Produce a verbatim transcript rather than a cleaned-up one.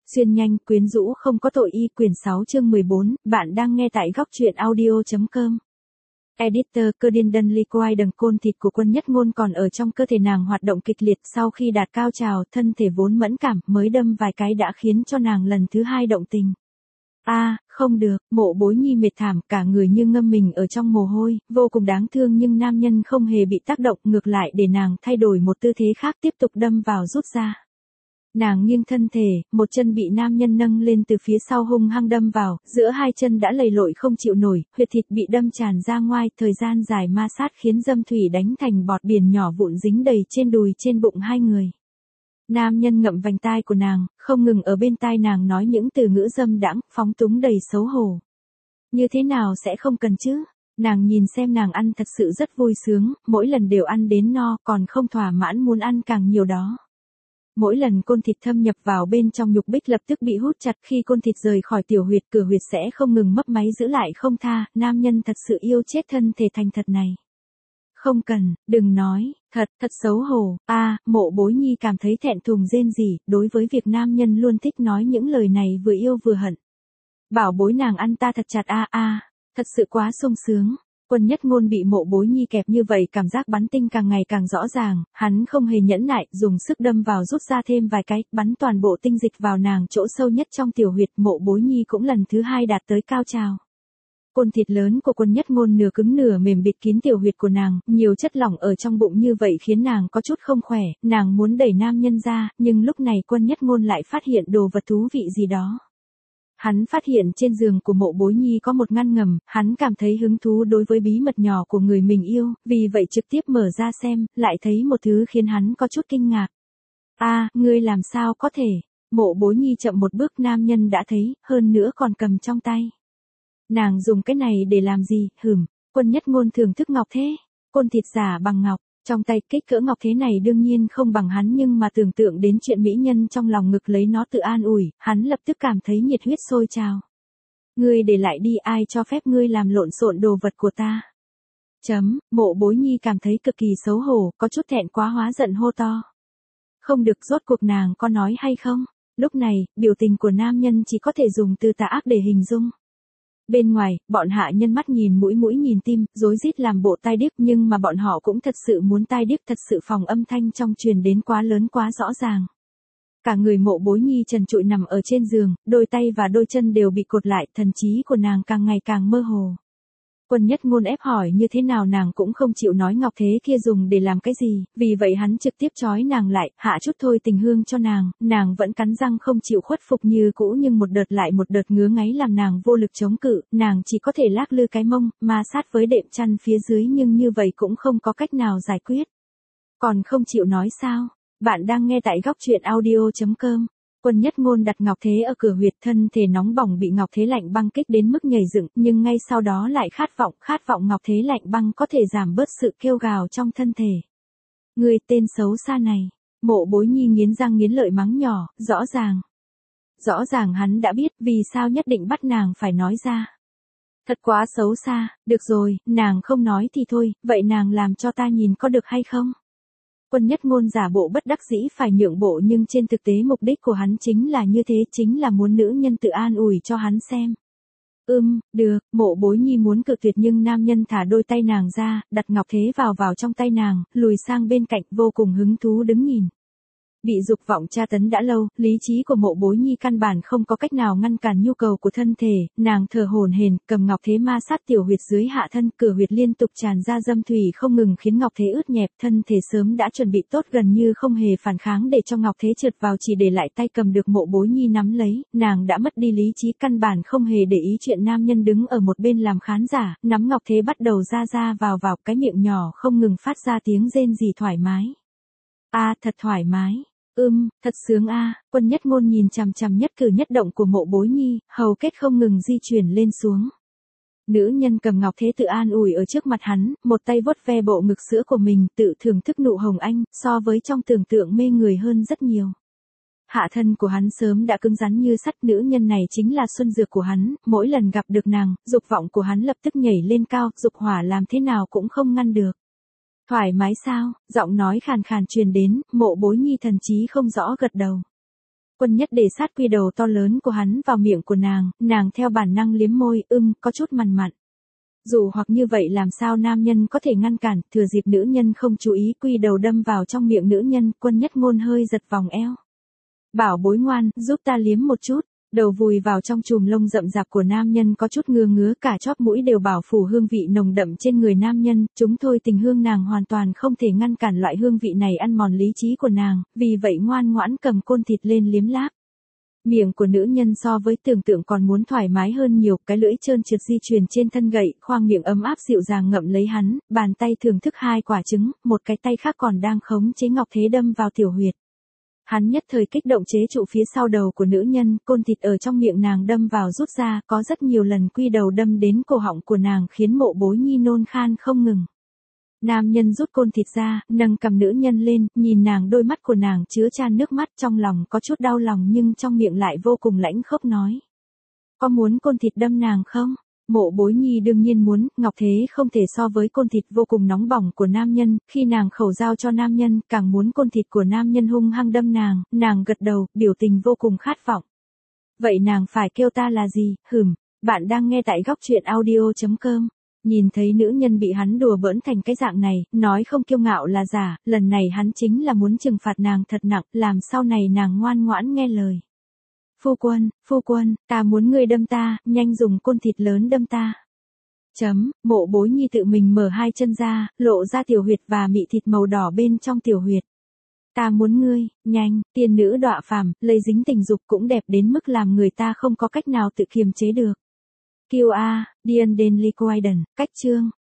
Xuyên nhanh, quyến rũ không có tội y quyển sáu chương mười bốn, bạn đang nghe tại góc truyện audio.com. Editor, cơ điên đân liquide đằng côn thịt của Quân Nhất Ngôn còn ở trong cơ thể nàng hoạt động kịch liệt sau khi đạt cao trào, thân thể vốn mẫn cảm, mới đâm vài cái đã khiến cho nàng lần thứ hai động tình. A, à, không được, Mộ Bối Nhi mệt thảm, cả người như ngâm mình ở trong mồ hôi, vô cùng đáng thương nhưng nam nhân không hề bị tác động, ngược lại để nàng thay đổi một tư thế khác tiếp tục đâm vào rút ra. Nàng nghiêng thân thể, một chân bị nam nhân nâng lên từ phía sau hung hăng đâm vào, giữa hai chân đã lầy lội không chịu nổi, huyệt thịt bị đâm tràn ra ngoài, thời gian dài ma sát khiến dâm thủy đánh thành bọt biển nhỏ vụn dính đầy trên đùi trên bụng hai người. Nam nhân ngậm vành tai của nàng, không ngừng ở bên tai nàng nói những từ ngữ dâm đãng, phóng túng đầy xấu hổ. Như thế nào sẽ không cần chứ? Nàng nhìn xem nàng ăn thật sự rất vui sướng, mỗi lần đều ăn đến no, còn không thỏa mãn muốn ăn càng nhiều đó. Mỗi lần côn thịt thâm nhập vào bên trong nhục bích lập tức bị hút chặt, khi côn thịt rời khỏi tiểu huyệt, cửa huyệt sẽ không ngừng mấp máy giữ lại không tha, nam nhân thật sự yêu chết thân thể thành thật này. Không cần, đừng nói, thật, thật xấu hổ. A, à, Mộ Bối Nhi cảm thấy thẹn thùng rên rỉ, đối với việc nam nhân luôn thích nói những lời này vừa yêu vừa hận. Bảo bối nàng ăn ta thật chặt a à, a, à, thật sự quá sung sướng. Quân Nhất Ngôn bị Mộ Bối Nhi kẹp như vậy cảm giác bắn tinh càng ngày càng rõ ràng, hắn không hề nhẫn nại, dùng sức đâm vào rút ra thêm vài cái, bắn toàn bộ tinh dịch vào nàng chỗ sâu nhất trong tiểu huyệt. Mộ Bối Nhi cũng lần thứ hai đạt tới cao trào. Côn thịt lớn của Quân Nhất Ngôn nửa cứng nửa mềm bịt kín tiểu huyệt của nàng, nhiều chất lỏng ở trong bụng như vậy khiến nàng có chút không khỏe, nàng muốn đẩy nam nhân ra, nhưng lúc này Quân Nhất Ngôn lại phát hiện đồ vật thú vị gì đó. Hắn phát hiện trên giường của Mộ Bối Nhi có một ngăn ngầm, hắn cảm thấy hứng thú đối với bí mật nhỏ của người mình yêu, vì vậy trực tiếp mở ra xem, lại thấy một thứ khiến hắn có chút kinh ngạc. A, à, ngươi làm sao có thể? Mộ Bối Nhi chậm một bước, nam nhân đã thấy, hơn nữa còn cầm trong tay. Nàng dùng cái này để làm gì? Hửm, Quân Nhất Ngôn thưởng thức ngọc thế, côn thịt giả bằng ngọc. Trong tay kích cỡ ngọc thế này đương nhiên không bằng hắn, nhưng mà tưởng tượng đến chuyện mỹ nhân trong lòng ngực lấy nó tự an ủi, hắn lập tức cảm thấy nhiệt huyết sôi trào. Ngươi để lại đi, ai cho phép ngươi làm lộn xộn đồ vật của ta? Chấm, Mộ Bối Nhi cảm thấy cực kỳ xấu hổ, có chút thẹn quá hóa giận hô to. Không được, rốt cuộc nàng có nói hay không? Lúc này, biểu tình của nam nhân chỉ có thể dùng từ tà ác để hình dung. Bên ngoài, bọn hạ nhân mắt nhìn mũi mũi nhìn tim, rối rít làm bộ tai điếc, nhưng mà bọn họ cũng thật sự muốn tai điếc, thật sự phòng âm thanh trong truyền đến quá lớn quá rõ ràng. Cả người Mộ Bối Nhi trần trụi nằm ở trên giường, đôi tay và đôi chân đều bị cột lại, thần trí của nàng càng ngày càng mơ hồ. Quân Nhất Ngôn ép hỏi như thế nào nàng cũng không chịu nói ngọc thế kia dùng để làm cái gì, vì vậy hắn trực tiếp trói nàng lại, hạ chút thôi tình hương cho nàng, nàng vẫn cắn răng không chịu khuất phục như cũ, nhưng một đợt lại một đợt ngứa ngáy làm nàng vô lực chống cự, nàng chỉ có thể lắc lư cái mông, ma sát với đệm chăn phía dưới, nhưng như vậy cũng không có cách nào giải quyết. Còn không chịu nói sao? Bạn đang nghe tại góc truyện audio.com. Quân Nhất Ngôn đặt ngọc thế ở cửa huyệt, thân thể nóng bỏng bị ngọc thế lạnh băng kích đến mức nhảy dựng, nhưng ngay sau đó lại khát vọng, khát vọng ngọc thế lạnh băng có thể giảm bớt sự kêu gào trong thân thể. Người tên xấu xa này, Mộ Bối Nhi nghiến răng nghiến lợi mắng nhỏ, rõ ràng. Rõ ràng hắn đã biết, vì sao nhất định bắt nàng phải nói ra. Thật quá xấu xa, được rồi, nàng không nói thì thôi, vậy nàng làm cho ta nhìn có được hay không? Quân Nhất Ngôn giả bộ bất đắc dĩ phải nhượng bộ, nhưng trên thực tế mục đích của hắn chính là như thế, chính là muốn nữ nhân tự an ủi cho hắn xem. Ừm, được, Mộ Bối Nhi muốn cự tuyệt nhưng nam nhân thả đôi tay nàng ra, đặt ngọc thế vào vào trong tay nàng, lùi sang bên cạnh, vô cùng hứng thú đứng nhìn. Bị dục vọng tra tấn đã lâu, lý trí của Mộ Bối Nhi căn bản không có cách nào ngăn cản nhu cầu của thân thể, nàng thở hổn hển, cầm ngọc thế ma sát tiểu huyệt dưới hạ thân, cửa huyệt liên tục tràn ra dâm thủy không ngừng khiến ngọc thế ướt nhẹp, thân thể sớm đã chuẩn bị tốt gần như không hề phản kháng để cho ngọc thế trượt vào, chỉ để lại tay cầm được Mộ Bối Nhi nắm lấy, nàng đã mất đi lý trí, căn bản không hề để ý chuyện nam nhân đứng ở một bên làm khán giả, nắm ngọc thế bắt đầu ra ra vào vào, cái miệng nhỏ không ngừng phát ra tiếng rên rỉ thoải mái. A, à, thật thoải mái. Ưm, thật sướng a. À. Quân Nhất Ngôn nhìn chằm chằm nhất cử nhất động của Mộ Bối Nhi, hầu kết không ngừng di chuyển lên xuống. Nữ nhân cầm ngọc thế tự an ủi ở trước mặt hắn, một tay vuốt ve bộ ngực sữa của mình, tự thưởng thức nụ hồng anh, so với trong tưởng tượng mê người hơn rất nhiều. Hạ thân của hắn sớm đã cứng rắn như sắt, nữ nhân này chính là xuân dược của hắn, mỗi lần gặp được nàng, dục vọng của hắn lập tức nhảy lên cao, dục hỏa làm thế nào cũng không ngăn được. Thoải mái sao? Giọng nói khàn khàn truyền đến, Mộ Bối Nhi thần trí không rõ gật đầu. Quân Nhất để sát quy đầu to lớn của hắn vào miệng của nàng, nàng theo bản năng liếm môi, ưm, có chút mằn mặn. Dù hoặc như vậy làm sao nam nhân có thể ngăn cản, thừa dịp nữ nhân không chú ý quy đầu đâm vào trong miệng nữ nhân, Quân Nhất Ngôn hơi giật vòng eo. Bảo bối ngoan, giúp ta liếm một chút. Đầu vùi vào trong chùm lông rậm rạp của nam nhân có chút ngứa ngứa, cả chóp mũi đều bảo phủ hương vị nồng đậm trên người nam nhân, chúng thôi tình hương nàng hoàn toàn không thể ngăn cản loại hương vị này ăn mòn lý trí của nàng, vì vậy ngoan ngoãn cầm côn thịt lên liếm láp. Miệng của nữ nhân so với tưởng tượng còn muốn thoải mái hơn nhiều, cái lưỡi trơn trượt di chuyển trên thân gậy, khoang miệng ấm áp dịu dàng ngậm lấy hắn, bàn tay thưởng thức hai quả trứng, một cái tay khác còn đang khống chế ngọc thế đâm vào tiểu huyệt. Hắn nhất thời kích động chế trụ phía sau đầu của nữ nhân, côn thịt ở trong miệng nàng đâm vào rút ra, có rất nhiều lần quy đầu đâm đến cổ họng của nàng khiến Mộ Bối Nhi nôn khan không ngừng. Nam nhân rút côn thịt ra, nâng cầm nữ nhân lên, nhìn nàng, đôi mắt của nàng chứa chan nước mắt, trong lòng có chút đau lòng nhưng trong miệng lại vô cùng lãnh khốc nói. Có muốn côn thịt đâm nàng không? Mộ Bối Nhi đương nhiên muốn, Ngọc Thế không thể so với côn thịt vô cùng nóng bỏng của nam nhân, khi nàng khẩu giao cho nam nhân, càng muốn côn thịt của nam nhân hung hăng đâm nàng, nàng gật đầu, biểu tình vô cùng khát vọng. Vậy nàng phải kêu ta là gì? Hừm, bạn đang nghe tại góc truyện audio chấm com. Nhìn thấy nữ nhân bị hắn đùa bỡn thành cái dạng này, nói không kiêu ngạo là giả, lần này hắn chính là muốn trừng phạt nàng thật nặng, làm sau này nàng ngoan ngoãn nghe lời. Phu quân, phu quân, ta muốn ngươi đâm ta, nhanh dùng côn thịt lớn đâm ta. Chấm, Mộ Bối Nhi tự mình mở hai chân ra, lộ ra tiểu huyệt và mị thịt màu đỏ bên trong tiểu huyệt. Ta muốn ngươi, nhanh, tiên nữ đọa phàm, lây dính tình dục cũng đẹp đến mức làm người ta không có cách nào tự kiềm chế được. Kiều A, Dian Den Liquiden, cách chương.